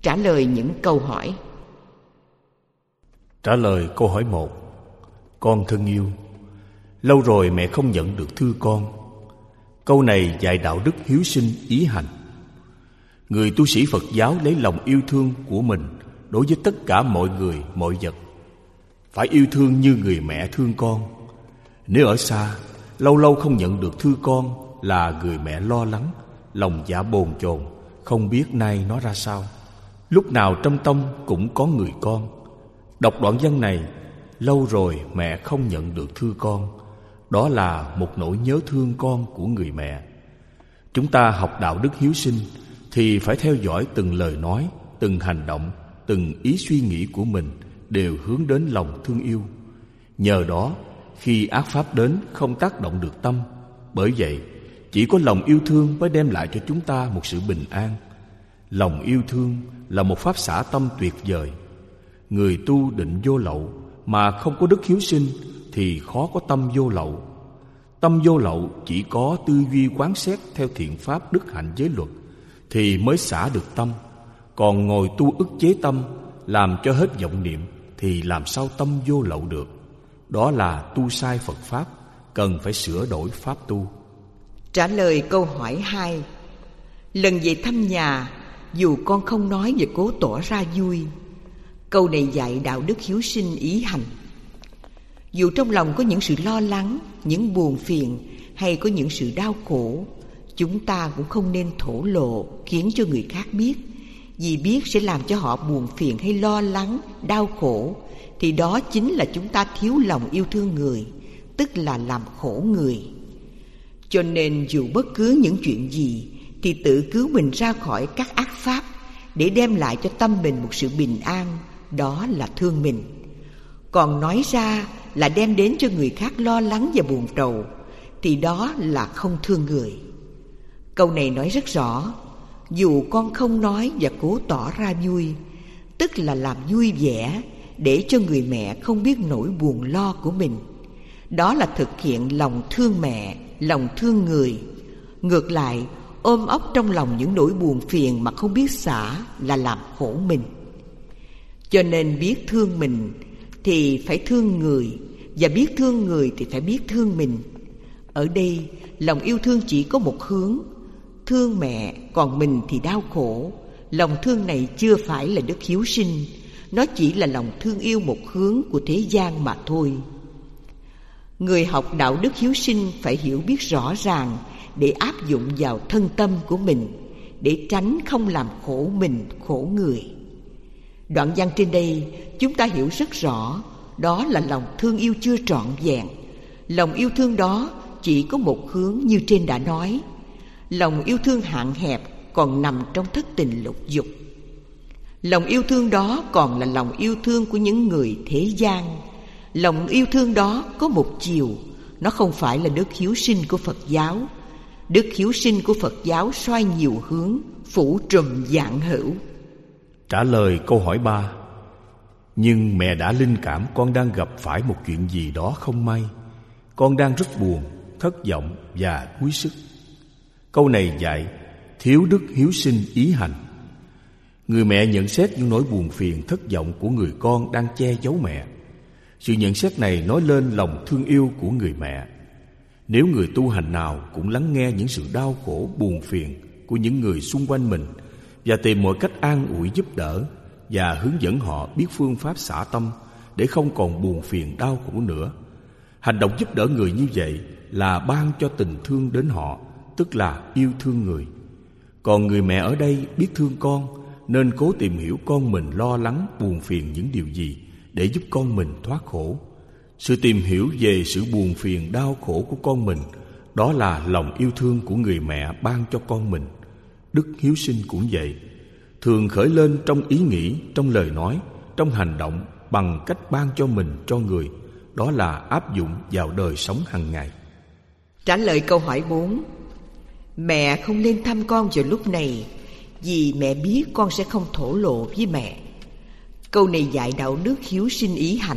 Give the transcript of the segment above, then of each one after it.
Trả lời những câu hỏi. Trả lời câu hỏi 1. Con thân yêu, lâu rồi mẹ không nhận được thư con. Câu này dạy đạo đức hiếu sinh ý hành. Người tu sĩ Phật giáo lấy lòng yêu thương của mình đối với tất cả mọi người, mọi vật. Phải yêu thương như người mẹ thương con. Nếu ở xa, lâu lâu không nhận được thư con là người mẹ lo lắng, lòng dạ bồn chồn, không biết nay nó ra sao. Lúc nào trong tâm cũng có người con. Đọc đoạn văn này, lâu rồi mẹ không nhận được thư con, đó là một nỗi nhớ thương con của người mẹ. Chúng ta học đạo đức hiếu sinh thì phải theo dõi từng lời nói, từng hành động, từng ý suy nghĩ của mình đều hướng đến lòng thương yêu. Nhờ đó, khi ác pháp đến không tác động được tâm. Bởi vậy, chỉ có lòng yêu thương mới đem lại cho chúng ta một sự bình an. Lòng yêu thương là một pháp xả tâm tuyệt vời. Người tu định vô lậu mà không có đức hiếu sinh thì khó có tâm vô lậu. Tâm vô lậu chỉ có tư duy quán xét theo thiện pháp đức hạnh giới luật thì mới xả được tâm. Còn ngồi tu ức chế tâm, làm cho hết vọng niệm thì làm sao tâm vô lậu được. Đó là tu sai Phật Pháp, cần phải sửa đổi pháp tu. Trả lời câu hỏi 2. Lần về thăm nhà, dù con không nói và cố tỏ ra vui. Câu này dạy đạo đức hiếu sinh ý hành. Dù trong lòng có những sự lo lắng, những buồn phiền hay có những sự đau khổ, chúng ta cũng không nên thổ lộ khiến cho người khác biết. Vì biết sẽ làm cho họ buồn phiền hay lo lắng, đau khổ, thì đó chính là chúng ta thiếu lòng yêu thương người, tức là làm khổ người. Cho nên dù bất cứ những chuyện gì thì tự cứu mình ra khỏi các ác pháp để đem lại cho tâm mình một sự bình an, đó là thương mình. Còn nói ra là đem đến cho người khác lo lắng và buồn rầu thì đó là không thương người. Câu này nói rất rõ, dù con không nói và cố tỏ ra vui, tức là làm vui vẻ để cho người mẹ không biết nỗi buồn lo của mình. Đó là thực hiện lòng thương mẹ, lòng thương người. Ngược lại, ôm ấp trong lòng những nỗi buồn phiền mà không biết xả là làm khổ mình. Cho nên biết thương mình thì phải thương người, và biết thương người thì phải biết thương mình. Ở đây, lòng yêu thương chỉ có một hướng, thương mẹ, còn mình thì đau khổ. Lòng thương này chưa phải là đức hiếu sinh, nó chỉ là lòng thương yêu một hướng của thế gian mà thôi. Người học đạo đức hiếu sinh phải hiểu biết rõ ràng để áp dụng vào thân tâm của mình, để tránh không làm khổ mình, khổ người. Đoạn văn trên đây chúng ta hiểu rất rõ, đó là lòng thương yêu chưa trọn vẹn. Lòng yêu thương đó chỉ có một hướng như trên đã nói. Lòng yêu thương hạn hẹp còn nằm trong thất tình lục dục. Lòng yêu thương đó còn là lòng yêu thương của những người thế gian. Lòng yêu thương đó có một chiều, nó không phải là đức hiếu sinh của Phật giáo. Đức hiếu sinh của Phật giáo xoay nhiều hướng, phủ trùm vạn hữu. Trả lời câu hỏi 3. Nhưng mẹ đã linh cảm con đang gặp phải một chuyện gì đó không may. Con đang rất buồn, thất vọng và đuối sức. Câu này dạy thiếu đức hiếu sinh ý hành. Người mẹ nhận xét những nỗi buồn phiền, thất vọng của người con đang che giấu mẹ. Sự nhận xét này nói lên lòng thương yêu của người mẹ. Nếu người tu hành nào cũng lắng nghe những sự đau khổ, buồn phiền của những người xung quanh mình và tìm mọi cách an ủi giúp đỡ và hướng dẫn họ biết phương pháp xả tâm để không còn buồn phiền đau khổ nữa, hành động giúp đỡ người như vậy là ban cho tình thương đến họ, tức là yêu thương người. Còn người mẹ ở đây biết thương con nên cố tìm hiểu con mình lo lắng, buồn phiền những điều gì để giúp con mình thoát khổ. Sự tìm hiểu về sự buồn phiền, đau khổ của con mình, đó là lòng yêu thương của người mẹ ban cho con mình. Đức hiếu sinh cũng vậy, thường khởi lên trong ý nghĩ, trong lời nói, trong hành động bằng cách ban cho mình cho người, đó là áp dụng vào đời sống hàng ngày. Trả lời câu hỏi 4. Mẹ không lên thăm con vào lúc này vì mẹ biết con sẽ không thổ lộ với mẹ. Câu này dạy đạo đức hiếu sinh ý hành.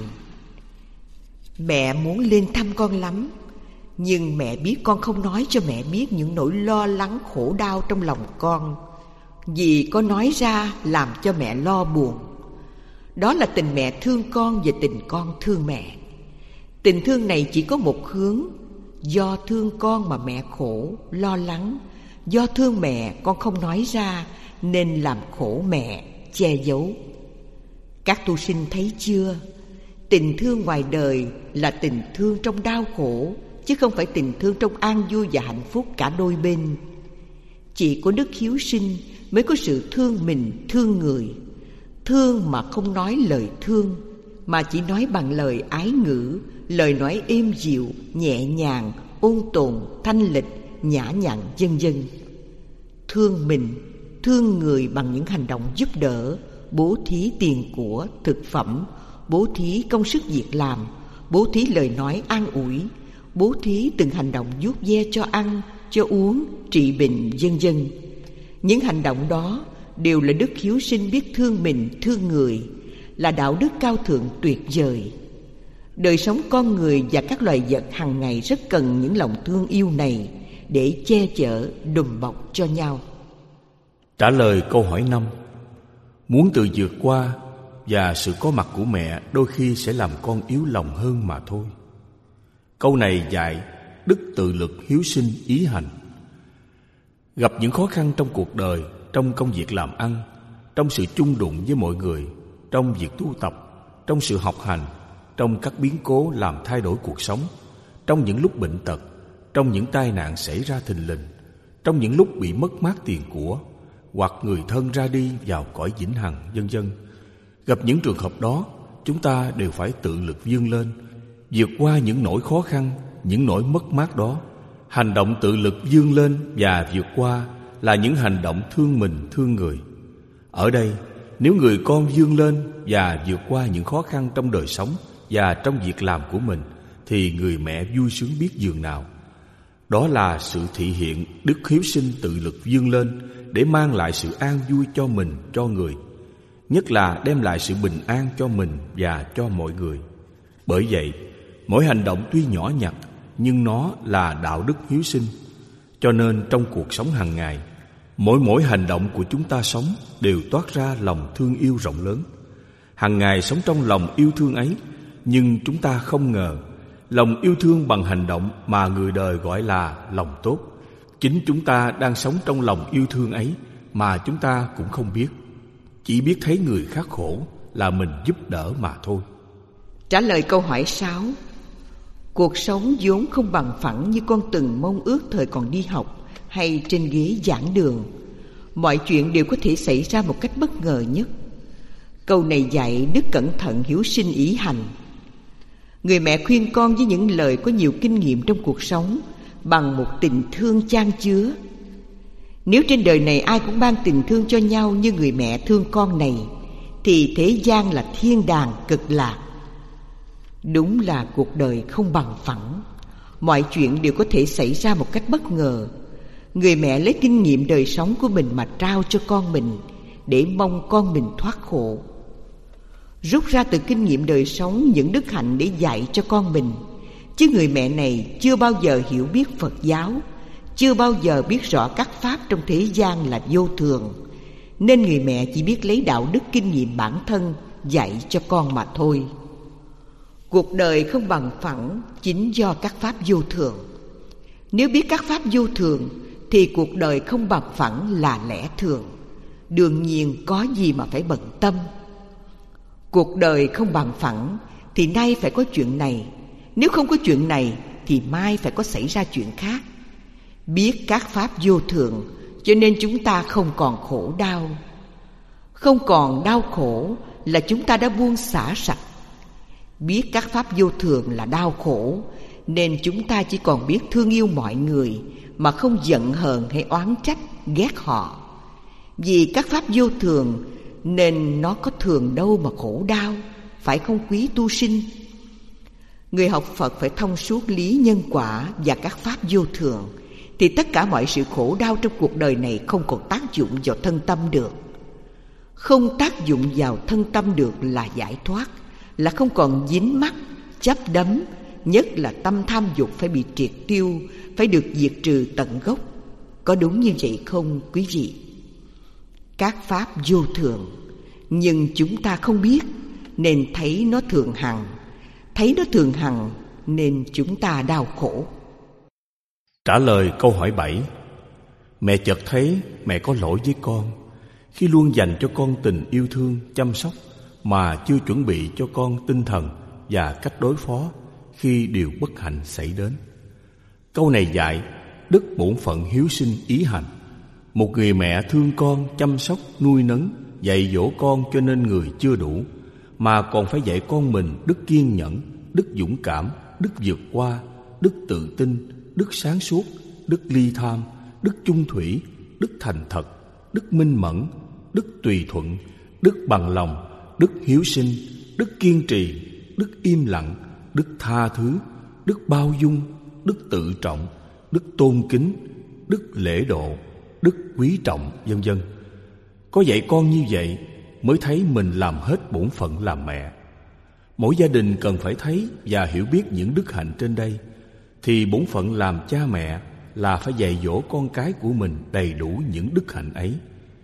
Mẹ muốn lên thăm con lắm, nhưng mẹ biết con không nói cho mẹ biết những nỗi lo lắng khổ đau trong lòng con. vì có nói ra làm cho mẹ lo buồn. Đó là tình mẹ thương con và tình con thương mẹ. Tình thương này chỉ có một hướng. Do thương con mà mẹ khổ, lo lắng. Do thương mẹ con không nói ra nên làm khổ mẹ, che giấu. Các tu sinh thấy chưa? Tình thương ngoài đời là tình thương trong đau khổ, chứ không phải tình thương trong an vui và hạnh phúc cả đôi bên. Chỉ có đức hiếu sinh mới có sự thương mình, thương người. Thương mà không nói lời thương, mà chỉ nói bằng lời ái ngữ, lời nói êm dịu, nhẹ nhàng, ôn tồn, thanh lịch, nhã nhặn, vân vân. Thương mình, thương người bằng những hành động giúp đỡ, bố thí tiền của, thực phẩm, bố thí công sức việc làm, bố thí lời nói an ủi, bố thí từng hành động vuốt ve cho ăn, cho uống, trị bệnh, vân vân. Những hành động đó đều là đức hiếu sinh biết thương mình, thương người, là đạo đức cao thượng tuyệt vời. Đời sống con người và các loài vật hàng ngày rất cần những lòng thương yêu này để che chở, đùm bọc cho nhau. Trả lời câu hỏi 5. Muốn tự vượt qua, và sự có mặt của mẹ đôi khi sẽ làm con yếu lòng hơn mà thôi. Câu này dạy đức tự lực, hiếu sinh, ý hành. Gặp những khó khăn trong cuộc đời, trong công việc làm ăn, trong sự chung đụng với mọi người, trong việc tu tập, trong sự học hành, trong các biến cố làm thay đổi cuộc sống, trong những lúc bệnh tật, trong những tai nạn xảy ra thình lình, trong những lúc bị mất mát tiền của, hoặc người thân ra đi vào cõi vĩnh hằng, vân vân. Gặp những trường hợp đó, chúng ta đều phải tự lực vươn lên, vượt qua những nỗi khó khăn, những nỗi mất mát đó. Hành động tự lực vươn lên và vượt qua là những hành động thương mình, thương người. Ở đây, nếu người con vươn lên và vượt qua những khó khăn trong đời sống và trong việc làm của mình, thì người mẹ vui sướng biết dường nào. Đó là sự thị hiện đức hiếu sinh tự lực vươn lên để mang lại sự an vui cho mình, cho người, nhất là đem lại sự bình an cho mình và cho mọi người. Bởi vậy, mỗi hành động tuy nhỏ nhặt, nhưng nó là đạo đức hiếu sinh. Cho nên trong cuộc sống hàng ngày, mỗi hành động của chúng ta sống đều toát ra lòng thương yêu rộng lớn. Hàng ngày sống trong lòng yêu thương ấy, nhưng chúng ta không ngờ lòng yêu thương bằng hành động mà người đời gọi là lòng tốt, chính chúng ta đang sống trong lòng yêu thương ấy mà chúng ta cũng không biết. Chỉ biết thấy người khác khổ là mình giúp đỡ mà thôi. Trả lời câu hỏi 6. Cuộc sống vốn không bằng phẳng như con từng mong ước thời còn đi học hay trên ghế giảng đường. Mọi chuyện đều có thể xảy ra một cách bất ngờ nhất. Câu này dạy đức cẩn thận, hiếu sinh, ý hành. Người mẹ khuyên con với những lời có nhiều kinh nghiệm trong cuộc sống, bằng một tình thương chan chứa. Nếu trên đời này ai cũng ban tình thương cho nhau như người mẹ thương con này, thì thế gian là thiên đàng cực lạc. Đúng là cuộc đời không bằng phẳng, mọi chuyện đều có thể xảy ra một cách bất ngờ. Người mẹ lấy kinh nghiệm đời sống của mình mà trao cho con mình, để mong con mình thoát khổ. Rút ra từ kinh nghiệm đời sống những đức hạnh để dạy cho con mình. Chứ người mẹ này chưa bao giờ hiểu biết Phật giáo, chưa bao giờ biết rõ các pháp trong thế gian là vô thường, nên người mẹ chỉ biết lấy đạo đức kinh nghiệm bản thân dạy cho con mà thôi. Cuộc đời không bằng phẳng chính do các pháp vô thường. Nếu biết các pháp vô thường thì cuộc đời không bằng phẳng là lẽ thường. Đương nhiên có gì mà phải bận tâm. Cuộc đời không bằng phẳng thì nay phải có chuyện này, nếu không có chuyện này thì mai phải có xảy ra chuyện khác. Biết các pháp vô thường cho nên chúng ta không còn khổ đau. Không còn đau khổ là chúng ta đã buông xả sạch. Biết các pháp vô thường là đau khổ nên chúng ta chỉ còn biết thương yêu mọi người mà không giận hờn hay oán trách, ghét họ. Vì các pháp vô thường nên nó có thường đâu mà khổ đau, phải không quý tu sinh? Người học Phật phải thông suốt lý nhân quả và các pháp vô thường, thì tất cả mọi sự khổ đau trong cuộc đời này không còn tác dụng vào thân tâm được. Không tác dụng vào thân tâm được là giải thoát, là không còn dính mắc, chấp đắm, nhất là tâm tham dục phải bị triệt tiêu, phải được diệt trừ tận gốc. Có đúng như vậy không quý vị? Các pháp vô thường, nhưng chúng ta không biết nên thấy nó thường hằng. Thấy nó thường hằng nên chúng ta đau khổ. Trả lời câu hỏi 7. Mẹ chợt thấy mẹ có lỗi với con khi luôn dành cho con tình yêu thương, chăm sóc mà chưa chuẩn bị cho con tinh thần và cách đối phó khi điều bất hạnh xảy đến. Câu này dạy đức bổn phận hiếu sinh ý hành. Một người mẹ thương con, chăm sóc, nuôi nấng, dạy dỗ con cho nên người chưa đủ, mà còn phải dạy con mình đức kiên nhẫn, đức dũng cảm, đức vượt qua, đức tự tin, đức sáng suốt, đức ly tham, đức chung thủy, đức thành thật, đức minh mẫn, đức tùy thuận, đức bằng lòng, đức hiếu sinh, đức kiên trì, đức im lặng, đức tha thứ, đức bao dung, đức tự trọng, đức tôn kính, đức lễ độ, đức quý trọng, vân vân. Có dạy con như vậy mới thấy mình làm hết bổn phận làm mẹ. Mỗi gia đình cần phải thấy và hiểu biết những đức hạnh trên đây, thì bổn phận làm cha mẹ là phải dạy dỗ con cái của mình đầy đủ những đức hạnh ấy.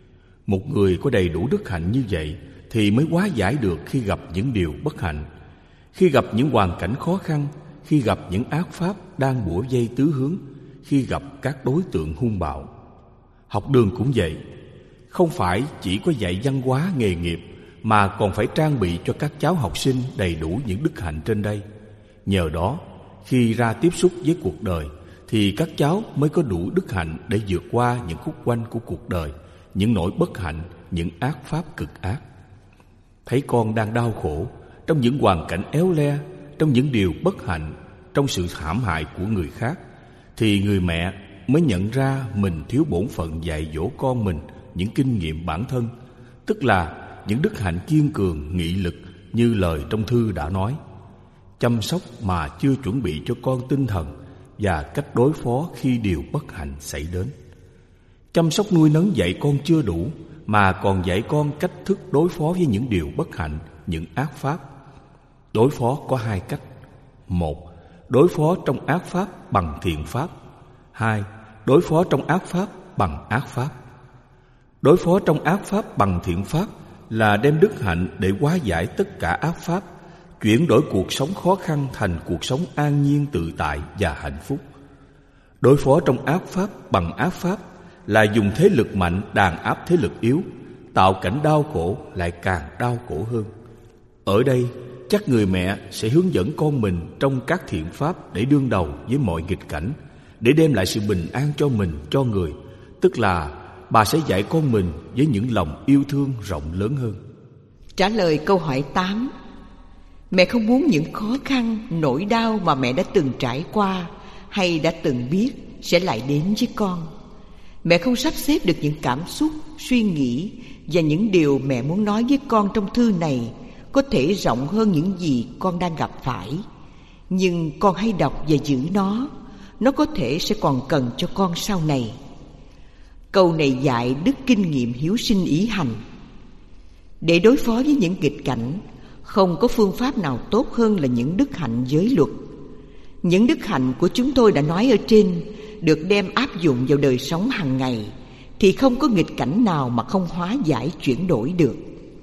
Một người có đầy đủ đức hạnh như vậy thì mới hóa giải được khi gặp những điều bất hạnh, khi gặp những hoàn cảnh khó khăn, khi gặp những ác pháp đang bủa vây tứ hướng, khi gặp các đối tượng hung bạo. Học đường cũng vậy, không phải chỉ có dạy văn hóa nghề nghiệp mà còn phải trang bị cho các cháu học sinh đầy đủ những đức hạnh trên đây. Nhờ đó, khi ra tiếp xúc với cuộc đời thì các cháu mới có đủ đức hạnh để vượt qua những khúc quanh của cuộc đời, những nỗi bất hạnh, những ác pháp cực ác. Thấy con đang đau khổ trong những hoàn cảnh éo le, trong những điều bất hạnh, trong sự hãm hại của người khác, thì người mẹ mới nhận ra mình thiếu bổn phận dạy dỗ con mình những kinh nghiệm bản thân, tức là những đức hạnh kiên cường, nghị lực như lời trong thư đã nói. Chăm sóc mà chưa chuẩn bị cho con tinh thần và cách đối phó khi điều bất hạnh xảy đến. Chăm sóc nuôi nấng dạy con chưa đủ, mà còn dạy con cách thức đối phó với những điều bất hạnh, những ác pháp. Đối phó có hai cách. Một, đối phó trong ác pháp bằng thiện pháp. Hai, đối phó trong ác pháp bằng ác pháp. Đối phó trong ác pháp bằng thiện pháp là đem đức hạnh để hóa giải tất cả ác pháp, chuyển đổi cuộc sống khó khăn thành cuộc sống an nhiên tự tại và hạnh phúc. Đối phó trong ác pháp bằng ác pháp là dùng thế lực mạnh đàn áp thế lực yếu, tạo cảnh đau khổ lại càng đau khổ hơn. Ở đây, chắc người mẹ sẽ hướng dẫn con mình trong các thiện pháp để đương đầu với mọi nghịch cảnh, để đem lại sự bình an cho mình, cho người. Tức là bà sẽ dạy con mình với những lòng yêu thương rộng lớn hơn. Trả lời câu hỏi 8. Mẹ không muốn những khó khăn, nỗi đau mà mẹ đã từng trải qua hay đã từng biết sẽ lại đến với con. Mẹ không sắp xếp được những cảm xúc, suy nghĩ và những điều mẹ muốn nói với con trong thư này có thể rộng hơn những gì con đang gặp phải. Nhưng con hãy đọc và giữ nó có thể sẽ còn cần cho con sau này. Câu này dạy đức kinh nghiệm hiếu sinh ý hành. Để đối phó với những nghịch cảnh, không có phương pháp nào tốt hơn là những đức hạnh giới luật. Những đức hạnh của chúng tôi đã nói ở trên được đem áp dụng vào đời sống hàng ngày, thì không có nghịch cảnh nào mà không hóa giải chuyển đổi được.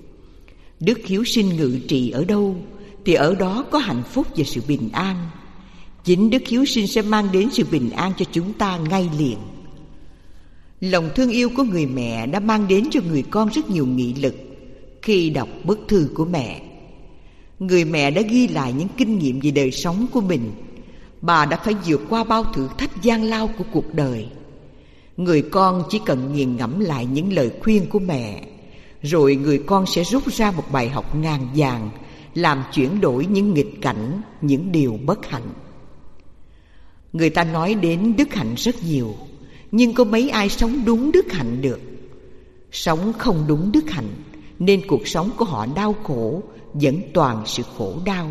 Đức hiếu sinh ngự trị ở đâu thì ở đó có hạnh phúc và sự bình an. Chính đức hiếu sinh sẽ mang đến sự bình an cho chúng ta ngay liền. Lòng thương yêu của người mẹ đã mang đến cho người con rất nhiều nghị lực. Khi đọc bức thư của mẹ, người mẹ đã ghi lại những kinh nghiệm về đời sống của mình. Bà đã phải vượt qua bao thử thách gian lao của cuộc đời. Người con chỉ cần nghiền ngẫm lại những lời khuyên của mẹ, rồi người con sẽ rút ra một bài học ngàn vàng, làm chuyển đổi những nghịch cảnh, những điều bất hạnh. Người ta nói đến đức hạnh rất nhiều, nhưng có mấy ai sống đúng đức hạnh được? Sống không đúng đức hạnh nên cuộc sống của họ đau khổ, vẫn toàn sự khổ đau.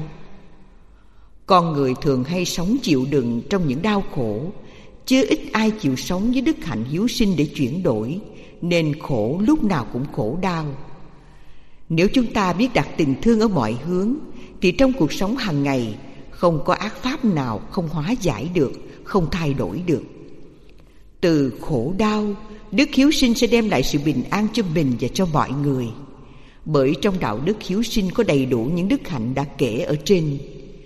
Con người thường hay sống chịu đựng trong những đau khổ, chứ ít ai chịu sống với đức hạnh hiếu sinh để chuyển đổi, nên khổ lúc nào cũng khổ đau. Nếu chúng ta biết đặt tình thương ở mọi hướng, thì trong cuộc sống hàng ngày không có ác pháp nào không hóa giải được, không thay đổi được. Từ khổ đau, đức hiếu sinh sẽ đem lại sự bình an cho mình và cho mọi người. Bởi trong đạo đức hiếu sinh có đầy đủ những đức hạnh đã kể ở trên.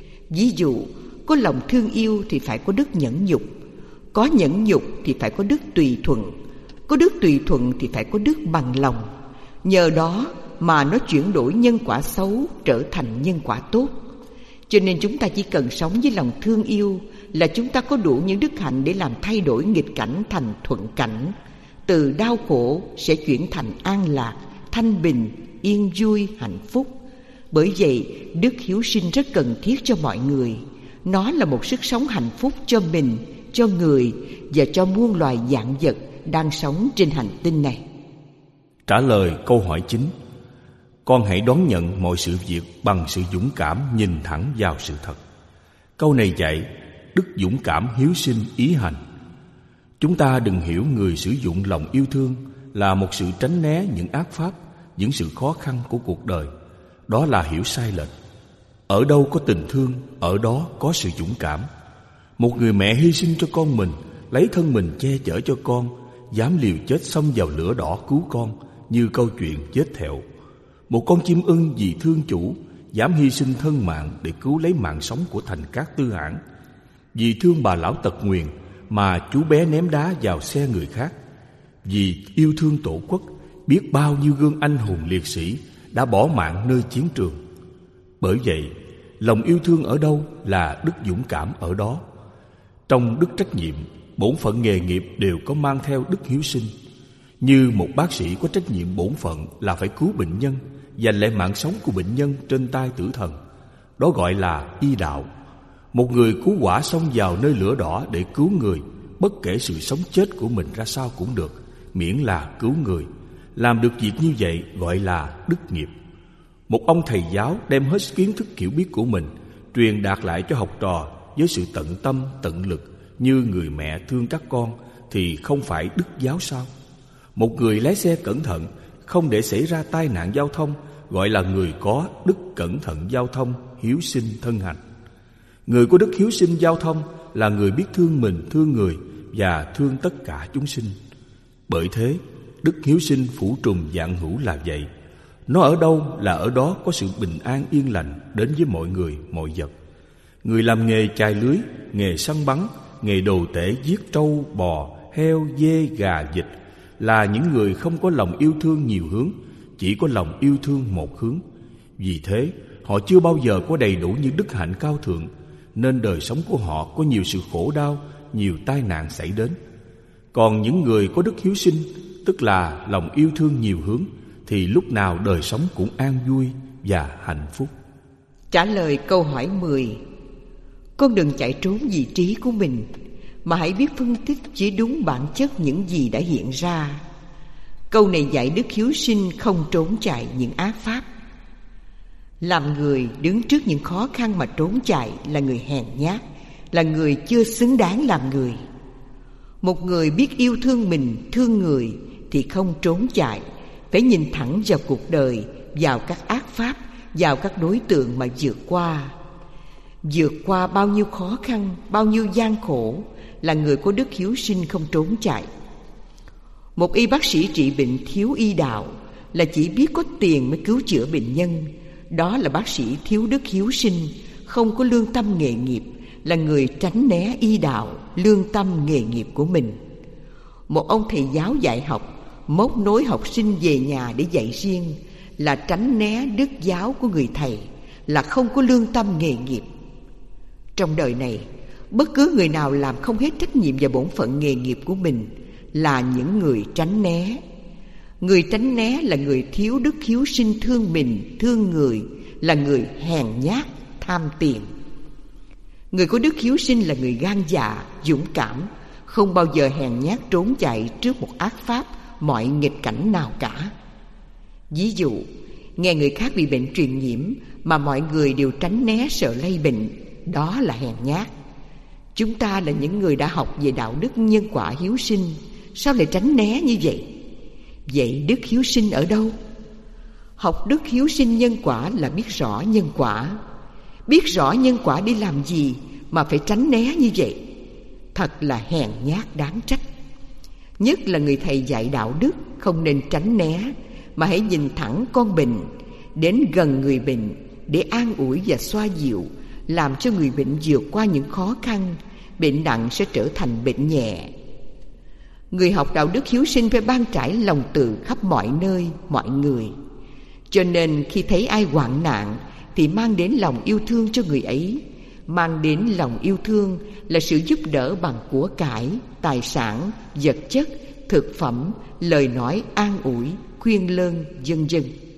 Ví dụ, có lòng thương yêu thì phải có đức nhẫn nhục, có nhẫn nhục thì phải có đức tùy thuận, có đức tùy thuận thì phải có đức bằng lòng. Nhờ đó mà nó chuyển đổi nhân quả xấu trở thành nhân quả tốt. Cho nên chúng ta chỉ cần sống với lòng thương yêu là chúng ta có đủ những đức hạnh để làm thay đổi nghịch cảnh thành thuận cảnh. Từ đau khổ sẽ chuyển thành an lạc, thanh bình, yên vui, hạnh phúc. Bởi vậy, đức hiếu sinh rất cần thiết cho mọi người. Nó là một sức sống hạnh phúc cho mình, cho người và cho muôn loài vạn vật đang sống trên hành tinh này. Trả lời câu hỏi chính: con hãy đón nhận mọi sự việc bằng sự dũng cảm nhìn thẳng vào sự thật. Câu này dạy đức dũng cảm hiếu sinh ý hành. Chúng ta đừng hiểu người sử dụng lòng yêu thương là một sự tránh né những ác pháp, những sự khó khăn của cuộc đời. Đó là hiểu sai lệch. Ở đâu có tình thương, ở đó có sự dũng cảm. Một người mẹ hy sinh cho con mình, lấy thân mình che chở cho con, dám liều chết xông vào lửa đỏ cứu con, như câu chuyện vết thẹo. Một con chim ưng vì thương chủ, dám hy sinh thân mạng để cứu lấy mạng sống của Thành Cát Tư Hãn. Vì thương bà lão tật nguyền mà chú bé ném đá vào xe người khác. Vì yêu thương tổ quốc, biết bao nhiêu gương anh hùng liệt sĩ đã bỏ mạng nơi chiến trường. Bởi vậy, lòng yêu thương ở đâu là đức dũng cảm ở đó. Trong đức trách nhiệm, bổn phận nghề nghiệp đều có mang theo đức hiếu sinh. Như một bác sĩ có trách nhiệm bổn phận là phải cứu bệnh nhân, giành lại mạng sống của bệnh nhân trên tay tử thần. Đó gọi là y đạo. Một người cứu hỏa xông vào nơi lửa đỏ để cứu người, bất kể sự sống chết của mình ra sao cũng được, miễn là cứu người. Làm được việc như vậy gọi là đức nghiệp. Một ông thầy giáo đem hết kiến thức hiểu biết của mình truyền đạt lại cho học trò với sự tận tâm, tận lực như người mẹ thương các con thì không phải đức giáo sao? Một người lái xe cẩn thận, không để xảy ra tai nạn giao thông gọi là người có đức cẩn thận giao thông, hiếu sinh thân hành. Người có đức hiếu sinh giao thông là người biết thương mình, thương người và thương tất cả chúng sinh. Bởi thế, đức hiếu sinh phủ trùm vạn hữu là vậy. Nó ở đâu là ở đó có sự bình an yên lành đến với mọi người, mọi vật. Người làm nghề chài lưới, nghề săn bắn, nghề đồ tể giết trâu, bò, heo, dê, gà, vịt là những người không có lòng yêu thương nhiều hướng, chỉ có lòng yêu thương một hướng. Vì thế, họ chưa bao giờ có đầy đủ những đức hạnh cao thượng, nên đời sống của họ có nhiều sự khổ đau, nhiều tai nạn xảy đến. Còn những người có đức hiếu sinh, tức là lòng yêu thương nhiều hướng, thì lúc nào đời sống cũng an vui và hạnh phúc. Trả lời câu hỏi 10: con đừng chạy trốn vị trí của mình, mà hãy biết phân tích chỉ đúng bản chất những gì đã hiện ra. Câu này dạy đức hiếu sinh không trốn chạy những ác pháp. Làm người đứng trước những khó khăn mà trốn chạy là người hèn nhát, là người chưa xứng đáng làm người. Một người biết yêu thương mình, thương người thì không trốn chạy, phải nhìn thẳng vào cuộc đời, vào các ác pháp, vào các đối tượng mà vượt qua. Vượt qua bao nhiêu khó khăn, bao nhiêu gian khổ là người có đức hiếu sinh không trốn chạy. Một y bác sĩ trị bệnh thiếu y đạo là chỉ biết có tiền mới cứu chữa bệnh nhân. Đó là bác sĩ thiếu đức hiếu sinh, không có lương tâm nghề nghiệp, là người tránh né y đạo, lương tâm nghề nghiệp của mình. Một ông thầy giáo dạy học móc nối học sinh về nhà để dạy riêng là tránh né đức giáo của người thầy, là không có lương tâm nghề nghiệp. Trong đời này, bất cứ người nào làm không hết trách nhiệm và bổn phận nghề nghiệp của mình là những người tránh né. Người tránh né là người thiếu đức hiếu sinh thương mình, thương người, là người hèn nhát, tham tiền. Người có đức hiếu sinh là người gan dạ, dũng cảm, không bao giờ hèn nhát trốn chạy trước một ác pháp, mọi nghịch cảnh nào cả. Ví dụ, nghe người khác bị bệnh truyền nhiễm mà mọi người đều tránh né sợ lây bệnh, đó là hèn nhát. Chúng ta là những người đã học về đạo đức nhân quả hiếu sinh, sao lại tránh né như vậy? Vậy đức hiếu sinh ở đâu? Học đức hiếu sinh nhân quả là biết rõ nhân quả. Biết rõ nhân quả đi làm gì mà phải tránh né như vậy? Thật là hèn nhát đáng trách. Nhất là người thầy dạy đạo đức không nên tránh né, mà hãy nhìn thẳng con bệnh, đến gần người bệnh để an ủi và xoa dịu, làm cho người bệnh vượt qua những khó khăn. Bệnh nặng sẽ trở thành bệnh nhẹ. Người học đạo đức hiếu sinh phải ban trải lòng từ khắp mọi nơi, mọi người. Cho nên khi thấy ai hoạn nạn thì mang đến lòng yêu thương cho người ấy. Mang đến lòng yêu thương là sự giúp đỡ bằng của cải, tài sản, vật chất, thực phẩm, lời nói an ủi, khuyên lơn, vân vân.